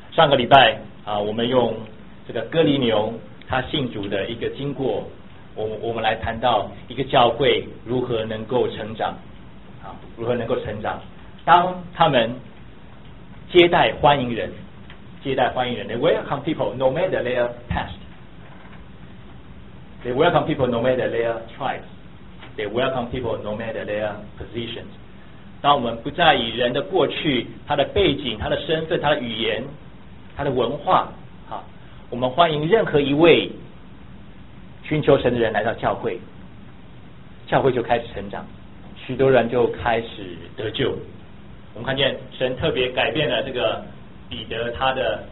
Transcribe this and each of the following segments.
上个礼拜我们用这个哥尼流他信主的一个经过，我们来谈到一个教会如何能够成长如何能够成长。当他们接待欢迎人，they welcome people no matter their past. They welcome people no matter their tribes. They welcome people no matter their positions. 当我们不再以人的过去、他的背景、他的身份、他的语言、他的文化，我们欢迎任何一位寻求神的人来到教会，教会就开始成长，许多人就开始得救。我们看见神特别改变了这个彼得他的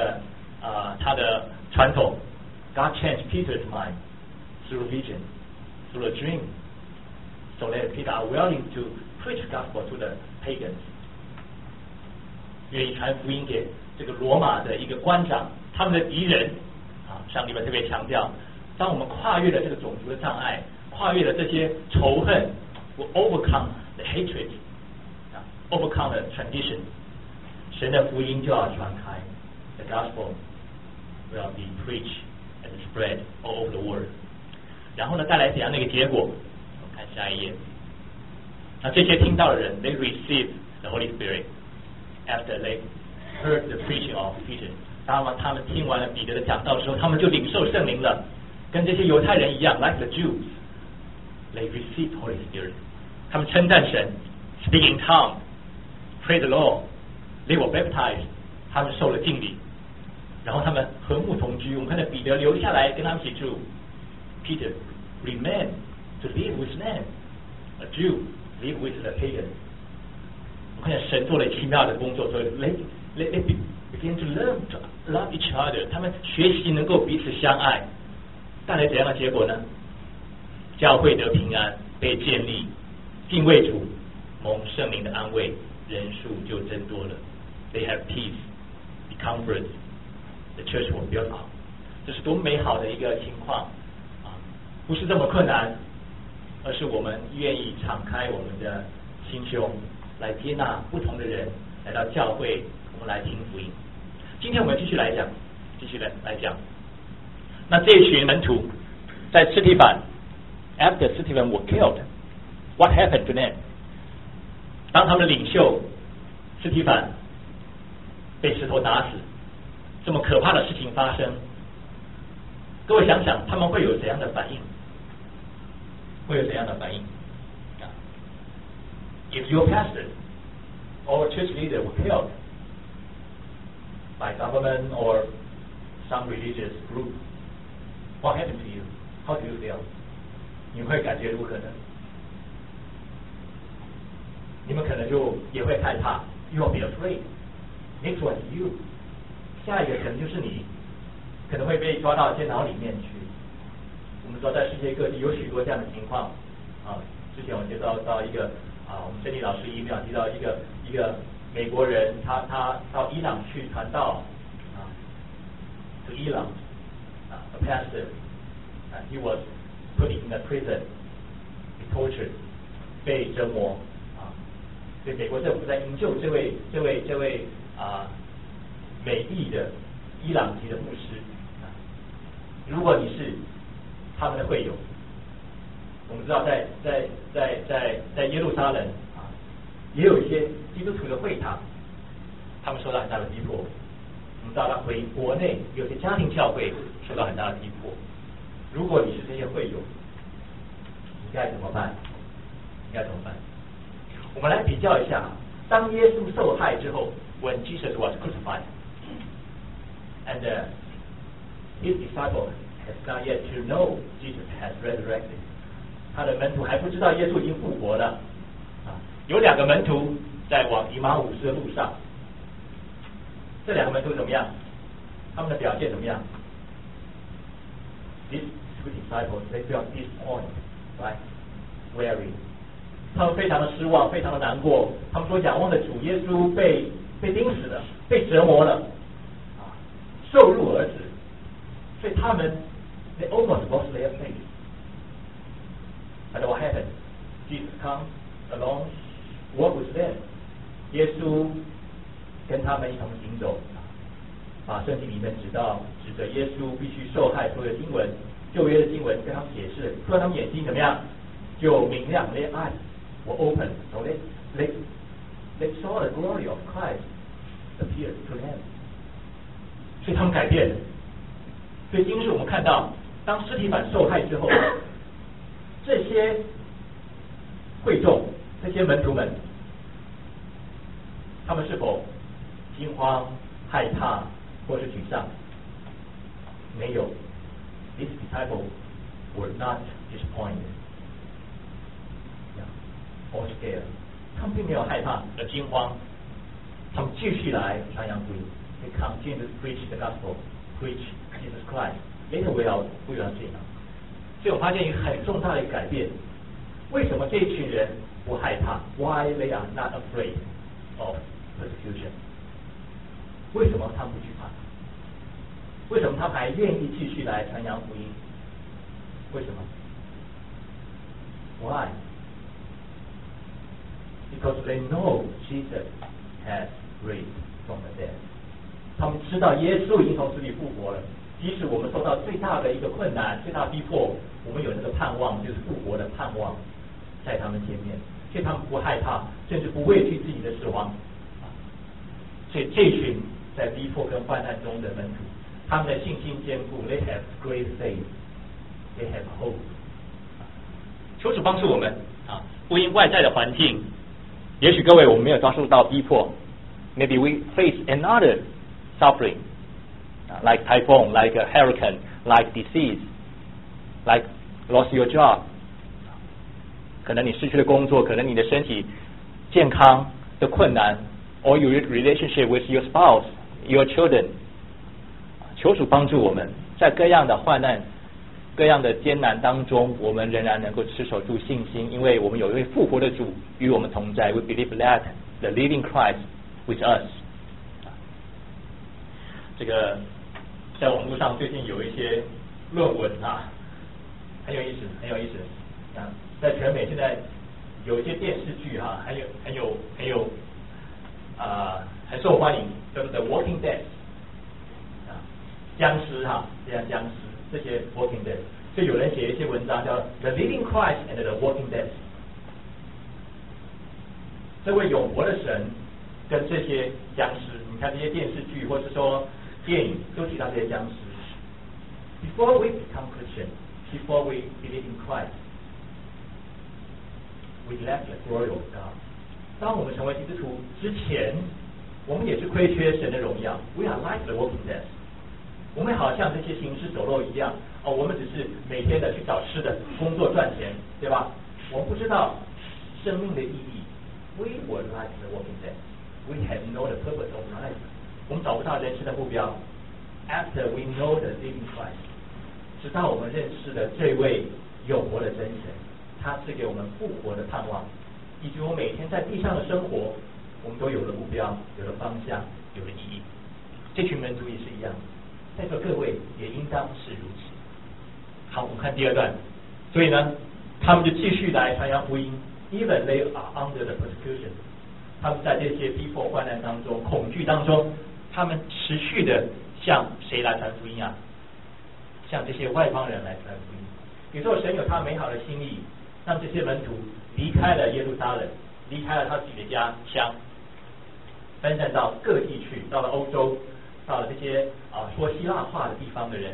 传统。God changed Peter's mind through vision, through a dream, so that Peter are willing to preach gospel to the pagans. 愿意传福音给这个罗马的一个官长，他们的敌人上帝们特别强调，当我们跨越了这个种族的障碍，跨越了这些仇恨 ，will overcome the hatred.Overcome the tradition， 神的福音就要传开 ，the gospel will be preached and spread all over the world。然后呢，带来怎样的一个结果？我们看下一页。那这些听到的人 ，they receive the Holy Spirit after they heard the preaching of Peter。当他们听完了彼得的讲道的时候，他们就领受圣灵了，跟这些犹太人一样 ，like the Jews，they received Holy Spirit。他们称赞神 ，speak in tongue。Praise the Lord. They were baptized. 他们受了浸礼，然后他们和睦同居。我们看到彼得留下来跟他们一起住。Peter remained to live with them. A Jew live with the pagan. 我们看见神做了奇妙的工作，所以 they begin to learn to love each other. 他们学习能够彼此相爱，带来怎样的结果呢？教会得平安，被建立，敬畏主，蒙圣灵的安慰。人数就增多了 ，They have peace, be comfort, the church will build up。这是多美好的一个情况不是这么困难，而是我们愿意敞开我们的心胸，来接纳不同的人来到教会，我们来听福音。今天我们继续来讲，那这一群门徒在司提反 ，after Stephen were killed, what happened to them？当他们的领袖司提反被石头打死，这么可怕的事情发生，各位想想他们会有怎样的反应？If your pastor or church leader were killed by government or some religious group, what happened to you? How do you feel? 你们会感觉如何呢？你们可能就也会害怕 ，You will be afraid. Next one is you. 下一个可能就是你，可能会被抓到监牢里面去。我们知道在世界各地有许多这样的情况之前我介绍到一个我们珍妮老师email提到一个美国人，他到伊朗去传道to 伊朗a pastor, he was put in a prison, tortured, 被折磨。所以美国政府在营救这位美裔的伊朗籍的牧师如果你是他们的会友，我们知道在耶路撒冷也有一些基督徒的会堂，他们受到很大的逼迫。我们知道他回国内有些家庭教会受到很大的逼迫。如果你是这些会友，你该怎么办？我们来比较一下，当耶稣受害之后 ，When Jesus was crucified, and his disciples has not yet to know Jesus has resurrected， 他的门徒还不知道耶稣已经复活了有两个门徒在往以马五斯的路上，这两个门徒怎么样？他们的表现怎么样 ？These two disciples they felt disappointed, right? Weary.他们非常的失望，非常的难过。他们说仰望的主耶稣被钉死了，被折磨了，受辱而死。所以他们 they almost lost their faith. And what happened? Jesus comes along, walk with them. 耶稣跟他们一同行走， 把圣经里面指着耶稣必须受害所有的经文，旧约的经文跟他们解释，突然他们眼睛怎么样？就明亮，their eyes were open, so they saw the glory of Christ appear to them. 所以他们改变了。所以今日我们看到，当司提反受害之后，这些会众、这些门徒们，他们是否惊慌、害怕或是沮丧？没有。These disciples were not disappointed or scared. 他们并没有害怕和惊慌，他们继续来传扬福音。They continue to preach the gospel, preach Jesus Christ. Later we will see. 所以我发现一个很重大的改变。为什么这一群人不害怕 ？Why they are not afraid of persecution？ 为什么他们不惧怕？为什么他们还愿意继续来传扬福音？为什么 ？Why？ Because they know Jesus has raised from the dead. 他们知道耶稣已经从死里复活了。即使我们受到最大的一个困难、最大的逼迫，我们有那个盼望，就是复活的盼望，在他们前面，所以他们不害怕，甚至不畏惧自己的死亡。所以这群在逼迫跟患难中的门徒，他们的信心坚固 ，They have great faith, they have hope. 求主帮助我们啊！不因外在的环境，也许各位我们没有遭受到逼迫 ，Maybe we face another suffering, like typhoon, like a hurricane, like disease, like lost your job. 可能你失去了工作，可能你的身体健康的困难 ，or your relationship with your spouse, your children. 求主帮助我们，在各样的患难、各样的艰难当中，我们仍然能够持守住信心，因为我们有一位复活的主与我们同在。We believe that the living Christ with us. 这个在网络上最近有一些论文啊，很有意思，很有意思啊。在全美现在有一些电视剧哈，很受欢迎，叫做《The Walking Dead》啊，僵尸哈，这样僵尸这些 Walking Dead， 所以有人写一些文章叫《The Living Christ and the Walking Dead》，这位永活的神跟这些僵尸，你看这些电视剧或是说电影都提到这些僵尸。Before we become Christian, before we believe in Christ, we lack the glory of God. 当我们成为基督徒之前，我们也是亏缺神的荣耀。We are like the walking dead. 我们好像这些行尸走肉一样，我们只是每天的去找吃的，工作赚钱，对吧？我们不知道生命的意义。We were like the walking dead. We had no the purpose of life. 我们找不到人生的目标。After we know the living Christ, 直到我们认识了这位永活的真神，他赐给我们复活的盼望，以及我每天在地上的生活，我们都有了目标，有了方向，有了意义。这群门徒也是一样，在座各位也应当是如此。好，我们看第二段。所以呢，他们就继续来传扬福音。Even they are under the persecution， 他们在这些逼迫患难当中、恐惧当中，他们持续的向谁来传福音啊？向这些外邦人来传福音。有时候神有他美好的心意，让这些门徒离开了耶路撒冷，离开了他自己的家乡，分散到各地去，到了欧洲，到了这些说希腊话的地方的人，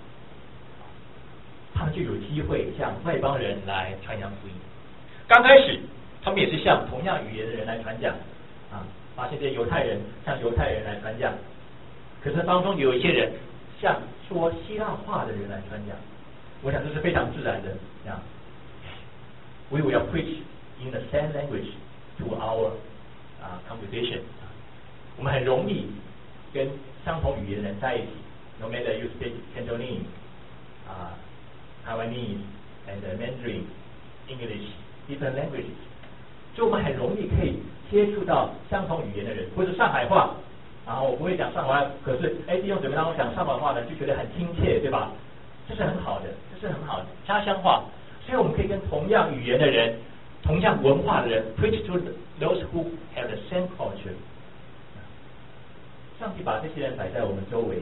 他们就有机会向外邦人来传扬福音。刚开始，他们也是向同样语言的人来传讲啊，发现这些犹太人向犹太人来传讲，可是当中有一些人向说希腊话的人来传讲。我想这是非常自然的啊。We will preach in the same language to our congregation. 我们很容易跟相同语言的人在一起。No matter you speak Cantonese, Taiwanese, and Mandarin, English, different languages. 所以我们很容易可以接触到相同语言的人，或者上海话。然后我不会讲上海话，可是弟兄姊妹当中讲上海话呢，就觉得很亲切，对吧？这是很好的，这是很好的家乡话。所以我们可以跟同样语言的人、同样文化的人 preach to those who have the same culture. 上帝把这些人摆在我们周围，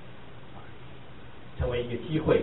成为一个机会，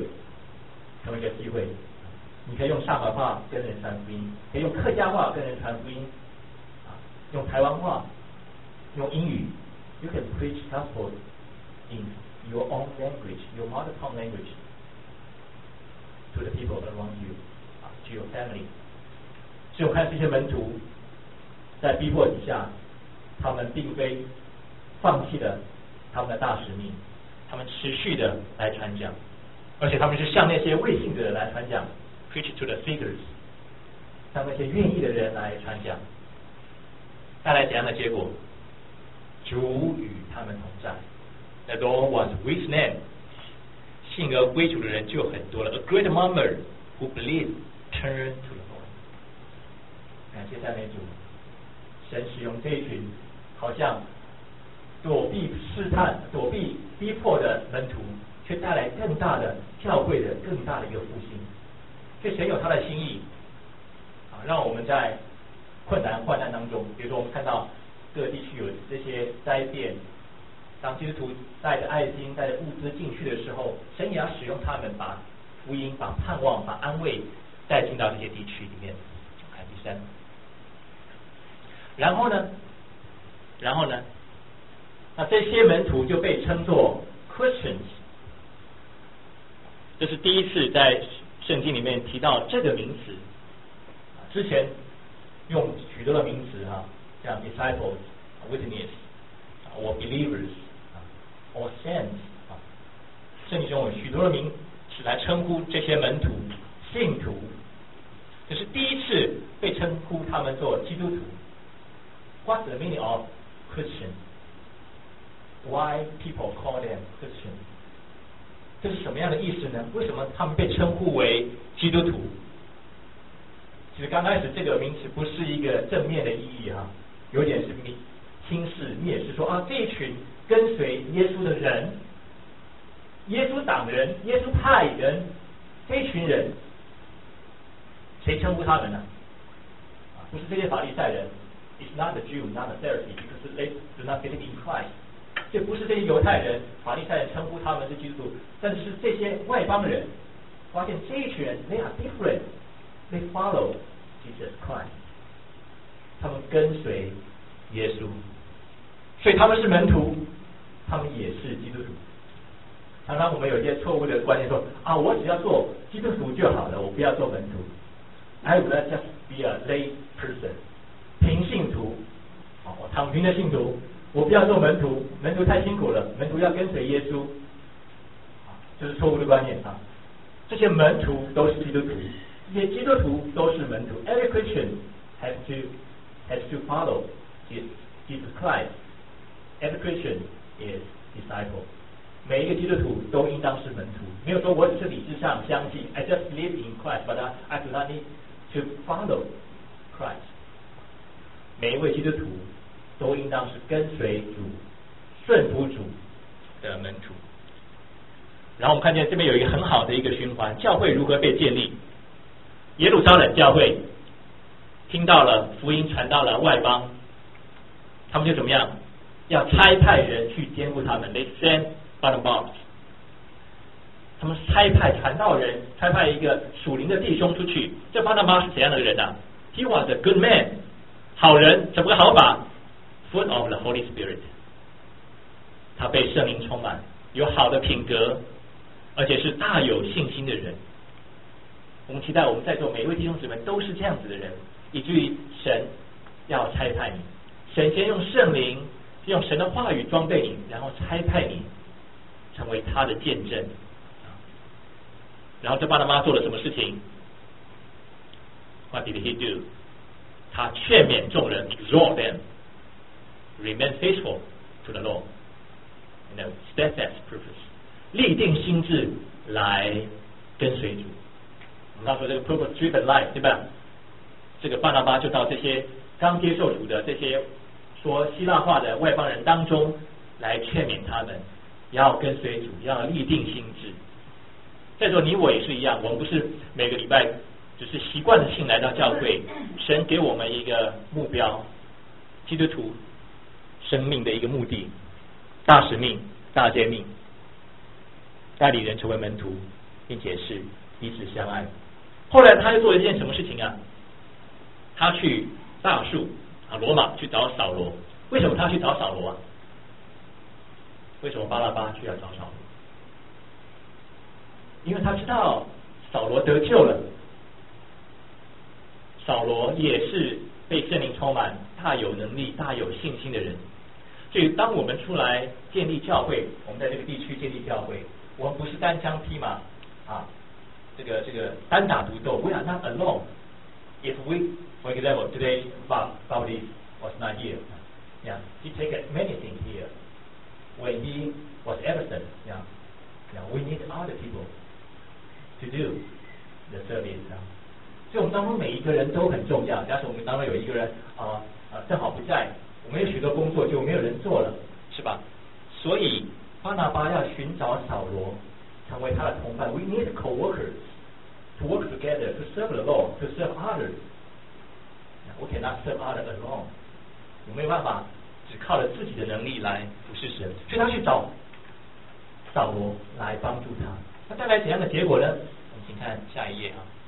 你可以用上海话跟人传福音，可以用客家话跟人传福音，用台湾话，用英语 ，you can preach gospel in your own language, your mother tongue language to the people around you, to your family. 所以我看这些门徒在逼迫底下，他们并非放弃了他们的大使命，他们持续的来传讲，而且他们是向那些未信的人来传讲 ，preach to the seekers， 向那些愿意的人来传讲，带来怎样的结果？主与他们同在。The Lord was with them， 信而归主的人就很多了。A great number who believe turn to the Lord。感谢赞美主，神使用这一群好像躲避试探、躲避逼迫的门徒，却带来更大的教会的更大的一个复兴。所以神有他的心意，让我们在困难患难当中，比如说我们看到各地区有这些灾变，当基督徒带着爱心、带着物资进去的时候，神也要使用他们，把福音、把盼望、把安慰带进到这些地区里面。看第三，然后呢，那这些门徒就被称作 Christians， 这是第一次在圣经里面提到这个名词。之前用许多的名词像 disciples、witness、or believers、or saints， 圣经中有许多的名词来称呼这些门徒、信徒，这是第一次被称呼他们做基督徒。What's the meaning of Christian? Why people call them Christian? 这是什么样的意思呢？为什么他们被称呼为基督徒？其实刚开始这个名词不是一个正面的意义有点是轻视、蔑视，说这一群跟随耶稣的人，耶稣党人、耶稣派人，这一群人，谁称呼他们呢？不是这些法利赛人。It's not the Jew, not the Pharisee, because they do not believe in Christ. 这不是这些犹太人、法利赛人称呼他们是基督徒，但是这些外邦人发现这一群人 they are different, they follow Jesus Christ. 他们跟随耶稣，所以他们是门徒，他们也是基督徒。常常我们有一些错误的观念说我只要做基督徒就好了，我不要做门徒。I would just be a lay person.平信徒，我躺平的信徒，我不要做门徒，门徒太辛苦了，门徒要跟随耶稣，这是错误的观念这些门徒都是基督徒，这些基督徒都是门徒。Every Christian has to follow Jesus Christ. Every Christian is disciple. 每一个基督徒都应当是门徒，没有说我只是理智上相信 I just believe in Christ, but I do not need to follow Christ.每一位基督徒都应当是跟随主、顺服主的门徒。然后我们看见这边有一个很好的一个循环，教会如何被建立？耶路撒冷教会听到了福音传到了外邦，他们就怎么样？要差派人去兼顾他们 ，They send Barnabas。他们差派传道人，差派一个属灵的弟兄出去。这巴拿巴是怎样的人呢？He was a good man。好人，怎么个好法 ？Full of the Holy Spirit， 他被圣灵充满，有好的品格，而且是大有信心的人。我们期待我们在座每一位弟兄姊妹都是这样子的人，以至于神要差派你，神先用圣灵，用神的话语装备你，然后差派你成为他的见证。然后这巴拿巴做了什么事情 ？What did he do？他劝勉众人 ，exhort them, remain faithful to the Lord, and steadfast purpose， 立定心志来跟随主。我们刚说这个 purpose-driven life， 对吧？这个巴拿巴就到这些刚接受主的这些说希腊话的外邦人当中来劝勉他们，要跟随主，要立定心志。再说你我也是一样，我们不是每个礼拜只是习惯性来到教会，神给我们一个目标，基督徒生命的一个目的， 大使命、大诫命，带领人成为门徒，并且是彼此相爱。后来他又做了一件什么事情啊？他去大树罗马去找扫罗。为什么他去找扫罗啊？为什么巴拉巴去要找扫罗？因为他知道扫罗得救了，扫罗也是被圣灵充满、大有能力、大有信心的人。所以当我们出来建立教会，我们在这个地区建立教会，我们不是单枪匹马这个单打独斗。We are not alone. If we, for example, today Baptist was not here, yeah, he take many things here. When he was absent, yeah, we need other people to do the service. 所以我们当中每一个人都很重要。假使我们当中有一个人正好不在，我们有许多工作就没有人做了，是吧？所以巴拿巴要寻找扫罗，成为他的同伴。We need co-workers to work together to serve the Lord, to serve others. We cannot serve others alone. 我没有办法只靠着自己的能力来服侍神，所以他去找扫罗来帮助他。那带来怎样的结果呢？我们请看下一页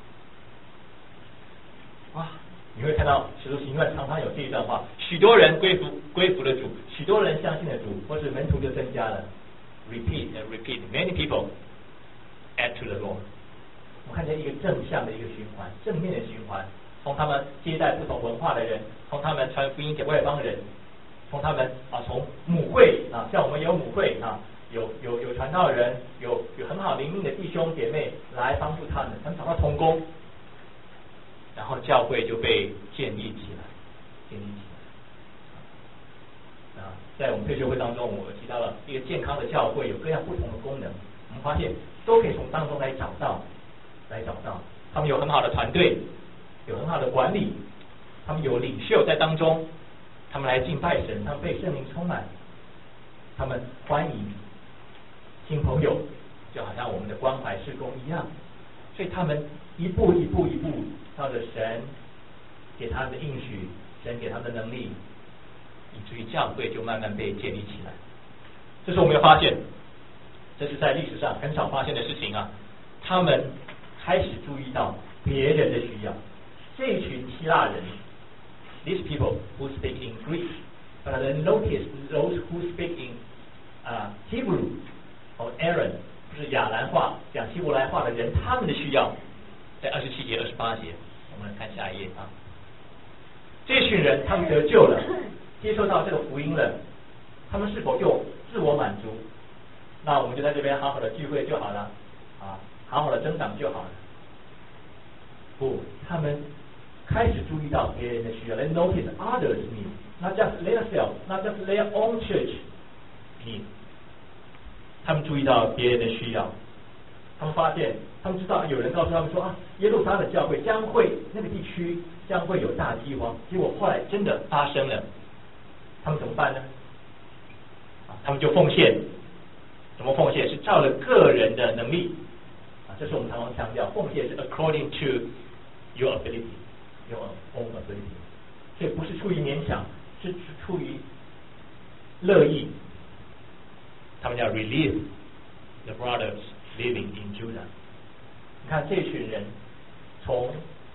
哇，你会看到使徒行传常常有这一段话，许多人归服了主，许多人相信了主，或是门徒就增加了。Repeat and repeat, many people add to the Lord. 我们看见一个正向的一个循环，正面的循环，从他们接待不同文化的人，从他们传福音给外邦人，从他们从母会像我们有母会有传道人，有很好灵命的弟兄姐妹来帮助他们找到同工。然后教会就被建立起来。在我们退休会当中，我提到了一个健康的教会有各样不同的功能，我们发现都可以从当中来找到。他们有很好的团队，有很好的管理，他们有领袖在当中，他们来敬拜神，他们被圣灵充满，他们欢迎新朋友，就好像我们的关怀事工一样。所以他们一步照着神给他们的应许，神给他们的能力，以至于教会就慢慢被建立起来。这是我们要发现，这是在历史上很少发现的事情啊。他们开始注意到别人的需要。这一群希腊人 ，these people who speak in Greek, but then notice those who speak in Hebrew or Aramaic, 就是亚兰话讲希伯来话的人，他们的需要，在27节、28节，我们来看下一页这群人他们得救了，接受到这个福音了，他们是否就自我满足？那我们就在这边好好的聚会就好了好好的增长就好了。不，他们开始注意到别人的需要。They notice others' need, not just themselves, not just their own church need. 他们注意到别人的需要，他们发现，他们知道有人告诉他们说耶路撒冷教会将会那个地区将会有大饥荒，结果后来真的发生了，他们怎么办呢？他们就奉献，怎么奉献？是照着个人的能力这是我们常常强调，奉献是 according to your ability, your own ability， 所以不是出于勉强，是出于乐意。他们叫 relieve the brothers living in Judah。你看这群人从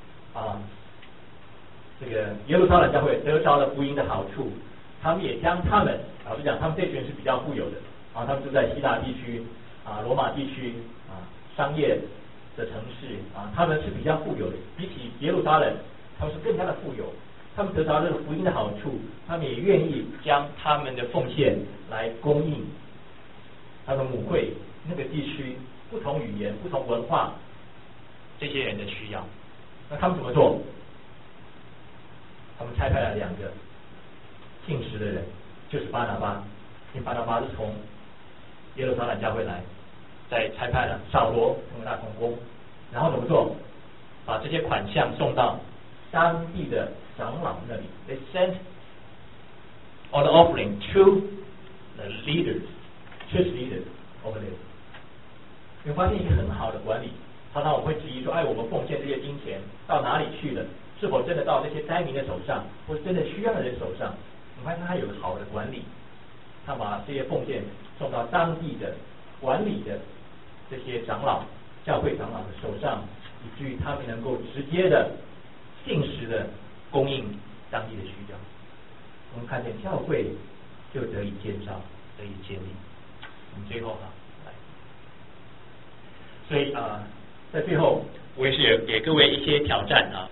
这个耶路撒冷教会得着了福音的好处，他们也将他们老实讲，他们这群人是比较富有的他们住在希腊地区罗马地区商业的城市他们是比较富有的，比起耶路撒冷，他们是更加的富有。他们得着这个福音的好处，他们也愿意将他们的奉献来供应他们母会那个地区不同语言、不同文化这些人的需要。那他们怎么做？他们差派了2个信实的人，就是巴拿巴，因为巴拿巴是从耶路撒冷教会来，再差派了扫罗成为他同工，然后怎么做？把这些款项送到当地的长老那里。They sent all the offering to the leaders, church leaders over there。你会发现一个很好的管理，常常我会质疑说，我们奉献这些金钱到哪里去了？是否真的到这些灾民的手上，或是真的需要的人手上？你发现他有个好的管理， 他把这些奉献送到当地的管理的这些长老、教会长老的手上，以至于他们能够直接的、定时的供应当地的需要。我们看见教会就得以建造，得以建立。我们最后来，所以在最后，我也是给各位一些挑战啊。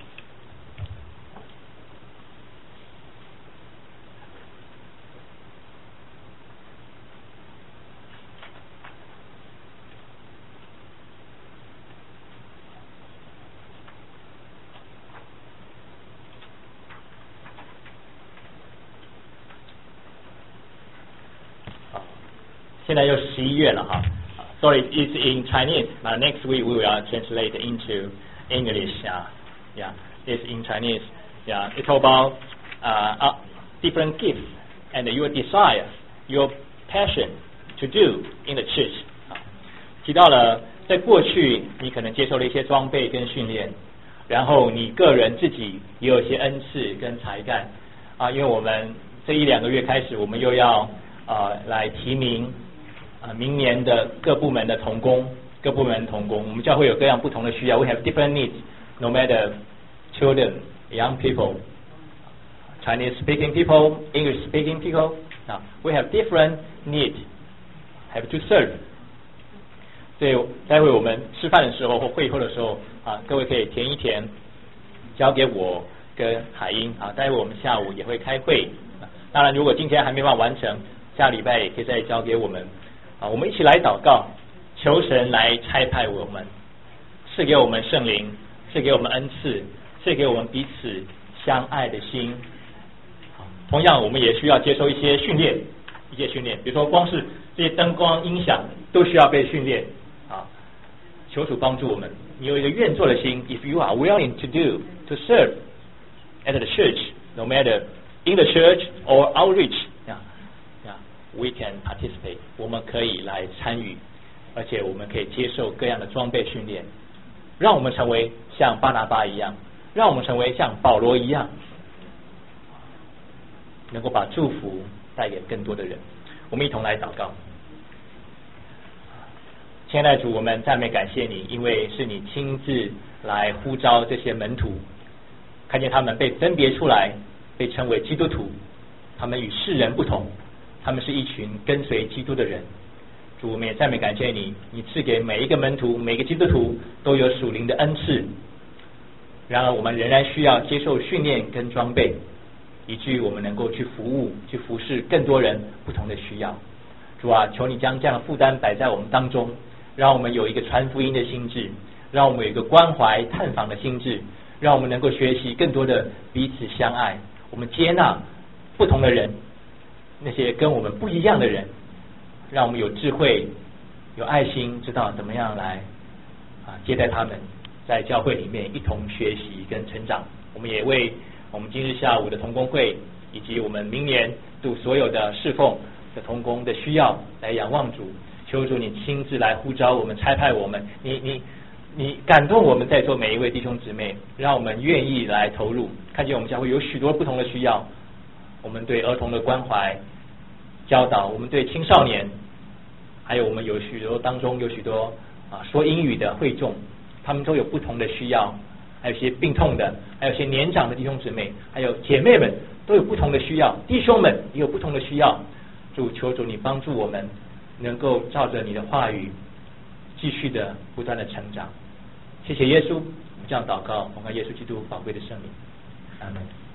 现在又11月了哈。Sorry, it's in Chinese. Next week we will translate into English. Yeah, it's in Chinese. Yeah, it's about different gifts and your desire, your passion to do in the church. 提到了在过去你可能接受了一些装备跟训练，然后你个人自己也有一些恩赐跟才干因为我们这1-2个月开始，我们又要来提名明年的各部门的同工，我们教会有各样不同的需要。We have different needs, no matter children, young people, Chinese speaking people, English speaking people. Now, we have different needs, have to serve. 所以待会我们吃饭的时候或会后的时候各位可以填一填，交给我跟海英待会我们下午也会开会。当然，如果今天还没办法完成，下礼拜也可以再交给我们。我们一起来祷告，求神来差派我们，赐给我们圣灵，赐给我们恩赐，赐给我们彼此相爱的心。同样，我们也需要接受一些训练，比如说光是这些灯光、音响都需要被训练求主帮助我们。你有一个愿做的心 ，If you are willing to do, to serve at the church, no matter in the church or outreach.We can participate. 我们可以来参与，而且我们可以接受各样的装备训练，让我们成为像巴拿巴一样，让我们成为像保罗一样，能够把祝福带给更多的人。我们一同来祷告。亲爱的主，我们赞美感谢你，因为是你亲自来呼召这些门徒，看见他们被分别出来，被称为基督徒，他们与世人不同。他们是一群跟随基督的人。主，我们也赞美感谢你，你赐给每一个门徒、每个基督徒都有属灵的恩赐。然而我们仍然需要接受训练跟装备，以至于我们能够去服务、去服侍更多人不同的需要。主啊，求你将这样的负担摆在我们当中，让我们有一个传福音的心志，让我们有一个关怀探访的心志，让我们能够学习更多的彼此相爱，我们接纳不同的人，那些跟我们不一样的人，让我们有智慧、有爱心，知道怎么样来接待他们，在教会里面一同学习跟成长。我们也为我们今日下午的同工会，以及我们明年度所有的侍奉的同工的需要来仰望主，求主你亲自来呼召我们、差派我们，你感动我们在座每一位弟兄姊妹，让我们愿意来投入。看见我们教会有许多不同的需要，我们对儿童的关怀教导，我们对青少年，还有我们有许多当中有许多说英语的会众，他们都有不同的需要，还有一些病痛的，还有一些年长的弟兄姊妹，还有姐妹们都有不同的需要，弟兄们也有不同的需要。主，求主你帮助我们能够照着你的话语继续的不断的成长。谢谢耶稣，这样祷告，奉靠耶稣基督宝贵的圣名，阿门。